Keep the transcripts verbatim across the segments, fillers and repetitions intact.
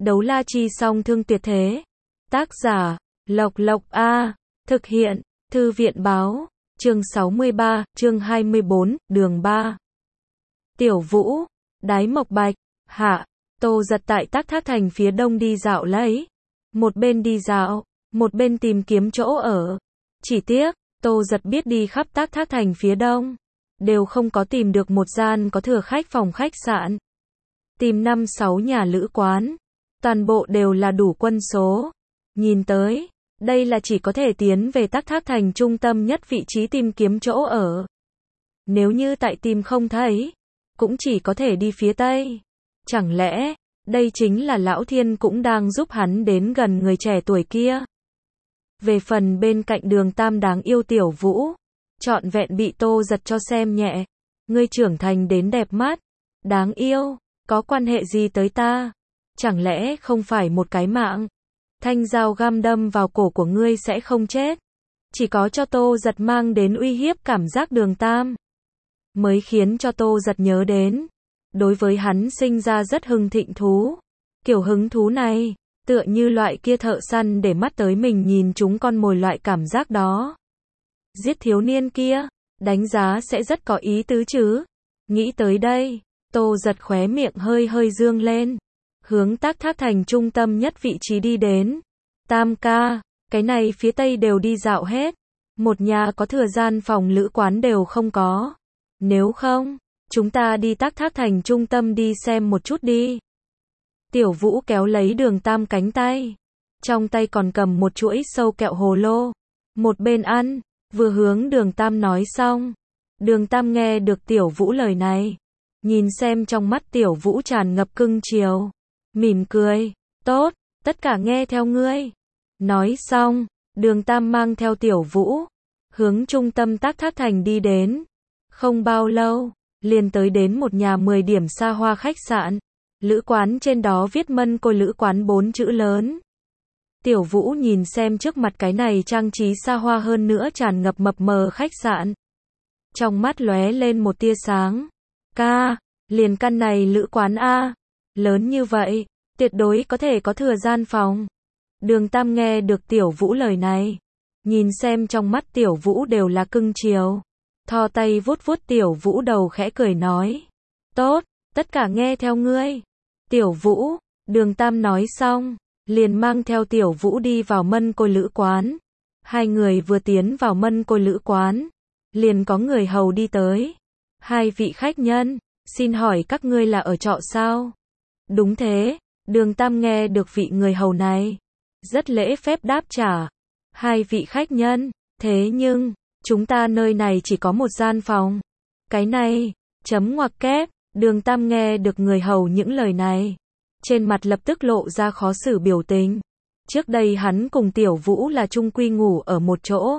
Đấu la chi song thương tuyệt thế. Tác giả, Lộc Lộc A. Thực hiện, Thư viện báo. Chương sáu mươi ba, chương hai mươi bốn, đường ba. Tiểu Vũ, Đái Mộc Bạch, hạ, Tô Giật tại Tắc Thác Thành phía đông đi dạo lấy. Một bên đi dạo, một bên tìm kiếm chỗ ở. Chỉ tiếc, Tô Giật biết đi khắp Tắc Thác Thành phía đông, đều không có tìm được một gian có thừa khách phòng khách sạn. Tìm năm sáu nhà lữ quán, toàn bộ đều là đủ quân số. Nhìn tới, đây là chỉ có thể tiến về Tắc Thác Thành trung tâm nhất vị trí tìm kiếm chỗ ở. Nếu như tại tìm không thấy, cũng chỉ có thể đi phía tây. Chẳng lẽ, đây chính là Lão Thiên cũng đang giúp hắn đến gần người trẻ tuổi kia. Về phần bên cạnh Đường Tam đáng yêu Tiểu Vũ, trọn vẹn bị Tô Giật cho xem nhẹ. Ngươi trưởng thành đến đẹp mắt, đáng yêu, có quan hệ gì tới ta? Chẳng lẽ không phải một cái mạng? Thanh dao găm đâm vào cổ của ngươi sẽ không chết. Chỉ có cho Tô Giật mang đến uy hiếp cảm giác Đường Tam, mới khiến cho Tô Giật nhớ đến. Đối với hắn sinh ra rất hưng thịnh thú. Kiểu hứng thú này, tựa như loại kia thợ săn để mắt tới mình nhìn chúng con mồi loại cảm giác đó. Giết thiếu niên kia, đánh giá sẽ rất có ý tứ chứ. Nghĩ tới đây, Tô Giật khóe miệng hơi hơi dương lên. Hướng Tắc Thác Thành trung tâm nhất vị trí đi đến. Tam ca, cái này phía tây đều đi dạo hết. Một nhà có thừa gian phòng lữ quán đều không có. Nếu không, chúng ta đi Tắc Thác Thành trung tâm đi xem một chút đi. Tiểu Vũ kéo lấy Đường Tam cánh tay. Trong tay còn cầm một chuỗi sâu kẹo hồ lô. Một bên ăn, vừa hướng Đường Tam nói xong. Đường Tam nghe được Tiểu Vũ lời này. Nhìn xem trong mắt Tiểu Vũ tràn ngập cưng chiều. Mỉm cười, tốt, tất cả nghe theo ngươi. Nói xong, Đường Tam mang theo Tiểu Vũ, hướng trung tâm Tắc Thác Thành đi đến. Không bao lâu, liền tới đến một nhà mười điểm xa hoa khách sạn. Lữ quán trên đó viết Mân Côi Lữ Quán bốn chữ lớn. Tiểu Vũ nhìn xem trước mặt cái này trang trí xa hoa hơn nữa tràn ngập mập mờ khách sạn. Trong mắt lóe lên một tia sáng. Ca, liền căn này lữ quán A. Lớn như vậy, tuyệt đối có thể có thừa gian phòng. Đường Tam nghe được Tiểu Vũ lời này. Nhìn xem trong mắt Tiểu Vũ đều là cưng chiều. Thò tay vuốt vuốt Tiểu Vũ đầu khẽ cười nói. Tốt, tất cả nghe theo ngươi. Tiểu Vũ, Đường Tam nói xong, liền mang theo Tiểu Vũ đi vào Mân Côi Lữ Quán. Hai người vừa tiến vào Mân Côi Lữ Quán, liền có người hầu đi tới. Hai vị khách nhân, xin hỏi các ngươi là ở trọ sao? Đúng thế, Đường Tam nghe được vị người hầu này, rất lễ phép đáp trả. Hai vị khách nhân, thế nhưng, chúng ta nơi này chỉ có một gian phòng. Cái này, chấm ngoặc kép, Đường Tam nghe được người hầu những lời này. Trên mặt lập tức lộ ra khó xử biểu tình. Trước đây hắn cùng Tiểu Vũ là chung quy ngủ ở một chỗ.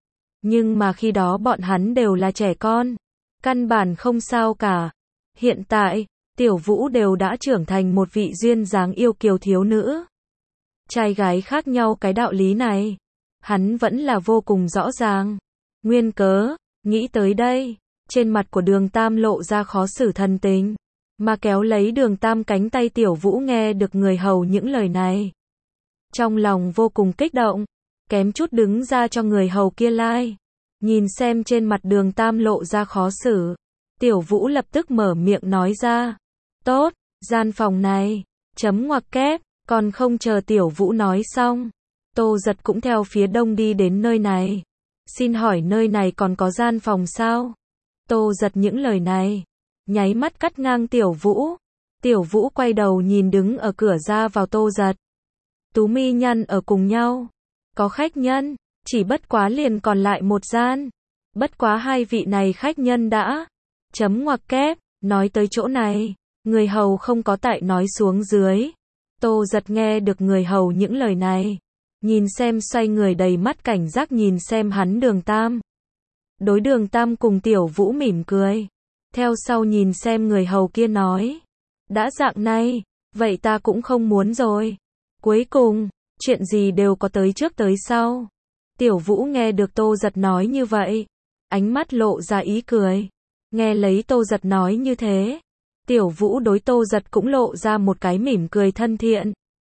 Nhưng mà khi đó bọn hắn đều là trẻ con. Căn bản không sao cả. Hiện tại, Tiểu Vũ đều đã trưởng thành một vị duyên dáng yêu kiều thiếu nữ. Trai gái khác nhau cái đạo lý này, hắn vẫn là vô cùng rõ ràng. Nguyên cớ, nghĩ tới đây, trên mặt của Đường Tam lộ ra khó xử thần tình, mà kéo lấy Đường Tam cánh tay Tiểu Vũ nghe được người hầu những lời này. Trong lòng vô cùng kích động, kém chút đứng ra cho người hầu kia lai. Nhìn xem trên mặt Đường Tam lộ ra khó xử, Tiểu Vũ lập tức mở miệng nói ra. Tốt, gian phòng này, chấm ngoặc kép, còn không chờ Tiểu Vũ nói xong. Tô Giật cũng theo phía đông đi đến nơi này. Xin hỏi nơi này còn có gian phòng sao? Tô Giật những lời này, nháy mắt cắt ngang Tiểu Vũ. Tiểu Vũ quay đầu nhìn đứng ở cửa ra vào Tô Giật. Tú mi nhăn ở cùng nhau. Có khách nhân, chỉ bất quá liền còn lại một gian. Bất quá hai vị này khách nhân đã. Chấm ngoặc kép, nói tới chỗ này. Người hầu không có tại nói xuống dưới. Tô Giật nghe được người hầu những lời này. Nhìn xem xoay người đầy mắt cảnh giác nhìn xem hắn Đường Tam. Đối Đường Tam cùng Tiểu Vũ mỉm cười. Theo sau nhìn xem người hầu kia nói. Đã dạng này, vậy ta cũng không muốn rồi. Cuối cùng, chuyện gì đều có tới trước tới sau. Tiểu Vũ nghe được Tô Giật nói như vậy. Ánh mắt lộ ra ý cười. Nghe lấy Tô Giật nói như thế. Tiểu Vũ đối Tô Giật cũng lộ ra một cái mỉm cười thân thiện.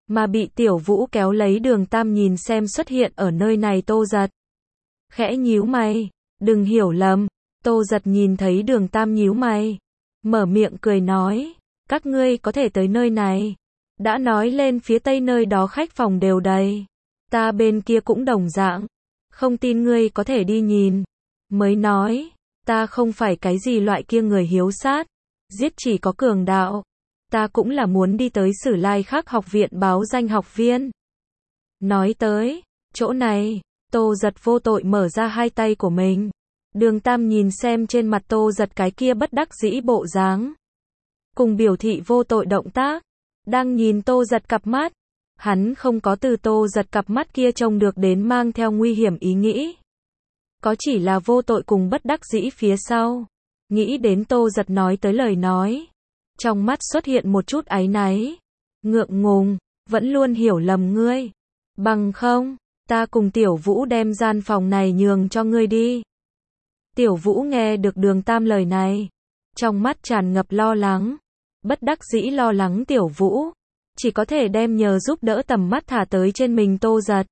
mà bị Tiểu Vũ kéo lấy. Đường Tam nhìn xem xuất hiện ở nơi này Tô Giật. Khẽ nhíu mày, đừng hiểu lầm. Tô Giật nhìn thấy Đường Tam nhíu mày, mở miệng cười nói, các ngươi có thể tới nơi này. Đã nói lên phía tây nơi đó khách phòng đều đầy. Ta bên kia cũng đồng dạng. Không tin ngươi có thể đi nhìn. Mới nói, ta không phải cái gì loại kia người hiếu sát, giết chỉ có cường đạo. Ta cũng là muốn đi tới Sử Lai Khắc học viện báo danh học viên. Nói tới chỗ này, Tô Giật vô tội mở ra hai tay của mình. Đường Tam nhìn xem trên mặt Tô Giật cái kia bất đắc dĩ bộ dáng, cùng biểu thị vô tội động tác, đang nhìn Tô Giật cặp mắt. Hắn không có từ Tô Giật cặp mắt kia trông được đến mang theo nguy hiểm ý nghĩ. Có chỉ là vô tội cùng bất đắc dĩ phía sau. Nghĩ đến Tô Giật nói tới lời nói, trong mắt xuất hiện một chút áy náy. Ngượng ngùng, vẫn luôn hiểu lầm ngươi. Bằng không, ta cùng Tiểu Vũ đem gian phòng này nhường cho ngươi đi. Tiểu Vũ nghe được Đường Tam lời này, trong mắt tràn ngập lo lắng. Bất đắc dĩ lo lắng Tiểu Vũ, chỉ có thể đem nhờ giúp đỡ tầm mắt thả tới trên mình Tô Giật.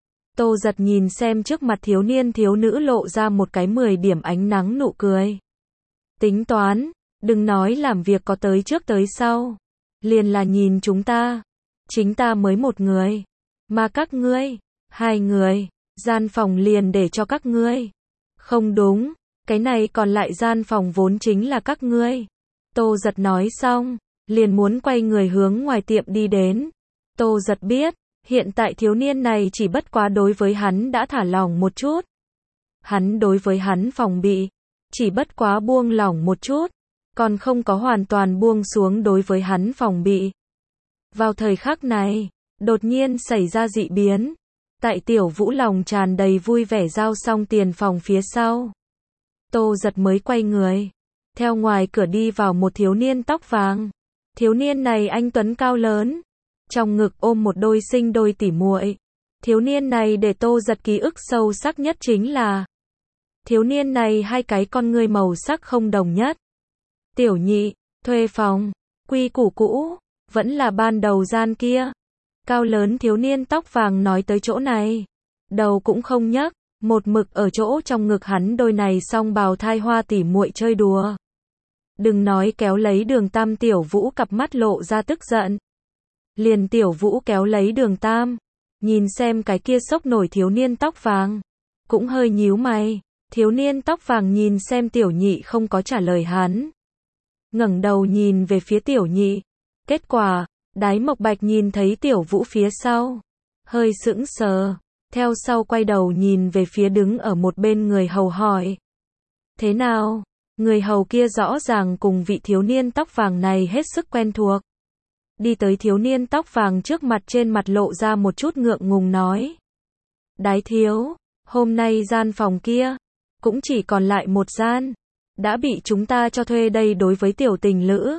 Tô Giật nhìn xem trước mặt thiếu niên thiếu nữ lộ ra một cái mười điểm ánh nắng nụ cười. Tính toán, đừng nói làm việc có tới trước tới sau. Liền là nhìn chúng ta. Chính ta mới một người. Mà các ngươi, hai người, gian phòng liền để cho các ngươi. Không đúng, cái này còn lại gian phòng vốn chính là các ngươi. Tô Giật nói xong, liền muốn quay người hướng ngoài tiệm đi đến. Tô Giật biết, hiện tại thiếu niên này chỉ bất quá đối với hắn đã thả lỏng một chút. Hắn đối với hắn phòng bị, chỉ bất quá buông lỏng một chút, còn không có hoàn toàn buông xuống đối với hắn phòng bị. Vào thời khắc này, đột nhiên xảy ra dị biến. Tại Tiểu Vũ lòng tràn đầy vui vẻ giao xong tiền phòng phía sau, Tô Giật mới quay người, theo ngoài cửa đi vào một thiếu niên tóc vàng. Thiếu niên này anh tuấn cao lớn, trong ngực ôm một đôi sinh đôi tỉ muội. Thiếu niên này để Tô Giật ký ức sâu sắc nhất chính là thiếu niên này hai cái con ngươi màu sắc không đồng nhất. Tiểu Nhị, thuê phòng, quy củ cũ, vẫn là ban đầu gian kia. Cao lớn thiếu niên tóc vàng nói tới chỗ này, đầu cũng không nhấc, một mực ở chỗ trong ngực hắn đôi này song bào thai hoa tỉ muội chơi đùa. Đừng nói kéo lấy Đường Tam, Tiểu Vũ cặp mắt lộ ra tức giận. Liền Tiểu Vũ kéo lấy Đường Tam, nhìn xem cái kia sốc nổi thiếu niên tóc vàng, cũng hơi nhíu mày. Thiếu niên tóc vàng nhìn xem Tiểu Nhị không có trả lời hắn, ngẩng đầu nhìn về phía Tiểu Nhị. Kết quả, Đái Mộc Bạch nhìn thấy Tiểu Vũ phía sau, hơi sững sờ, theo sau quay đầu nhìn về phía đứng ở một bên người hầu hỏi. Thế nào? Người hầu kia rõ ràng cùng vị thiếu niên tóc vàng này hết sức quen thuộc. Đi tới thiếu niên tóc vàng trước mặt, trên mặt lộ ra một chút ngượng ngùng nói. Đái thiếu, hôm nay gian phòng kia, cũng chỉ còn lại một gian, đã bị chúng ta cho thuê đây. Đối với tiểu tình lữ,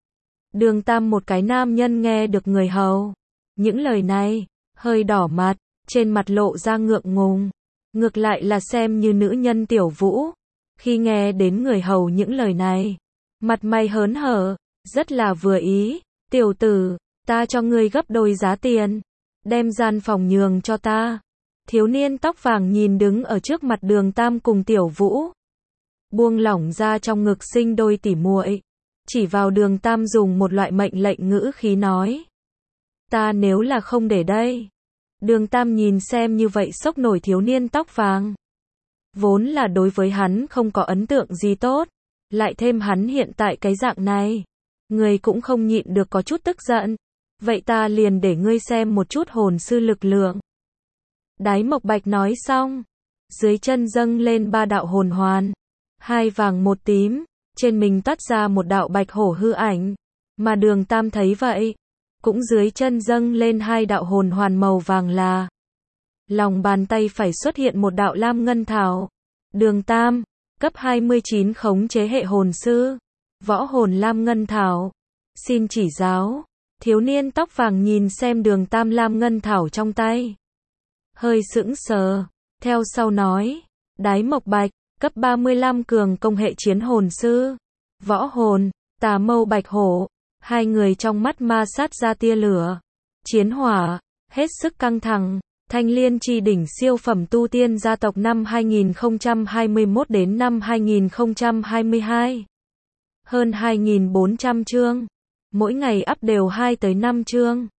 Đường Tam một cái nam nhân nghe được người hầu những lời này, hơi đỏ mặt, trên mặt lộ ra ngượng ngùng. Ngược lại là xem như nữ nhân Tiểu Vũ, khi nghe đến người hầu những lời này, mặt mày hớn hở, rất là vừa ý. Tiểu tử, ta cho ngươi gấp đôi giá tiền, đem gian phòng nhường cho ta. Thiếu niên tóc vàng nhìn đứng ở trước mặt Đường Tam cùng Tiểu Vũ, buông lỏng ra trong ngực sinh đôi tỉ muội, chỉ vào Đường Tam dùng một loại mệnh lệnh ngữ khí nói. Ta nếu là không để đây. Đường Tam nhìn xem như vậy sốc nổi thiếu niên tóc vàng, vốn là đối với hắn không có ấn tượng gì tốt, lại thêm hắn hiện tại cái dạng này, người cũng không nhịn được có chút tức giận. Vậy ta liền để ngươi xem một chút hồn sư lực lượng. Đái Mộc Bạch nói xong, dưới chân dâng lên ba đạo hồn hoàn, hai vàng một tím, trên mình toát ra một đạo bạch hổ hư ảnh. Mà Đường Tam thấy vậy, cũng dưới chân dâng lên hai đạo hồn hoàn màu vàng là. Lòng bàn tay phải xuất hiện một đạo lam ngân thảo. Đường Tam, cấp hai mươi chín khống chế hệ hồn sư, võ hồn lam ngân thảo. Xin chỉ giáo. Thiếu niên tóc vàng nhìn xem Đường Tam lam ngân thảo trong tay, hơi sững sờ, theo sau nói. Đái Mộc Bạch, cấp ba mươi lăm cường công hệ chiến hồn sư, võ hồn, tà mâu bạch hổ. Hai người trong mắt ma sát ra tia lửa. Chiến hỏa, hết sức căng thẳng. Thanh Liên chi đỉnh siêu phẩm tu tiên gia tộc năm hai nghìn không trăm hai mươi mốt đến năm hai nghìn không trăm hai mươi hai. Hơn hai nghìn bốn trăm chương. Mỗi ngày up đều hai tới năm chương.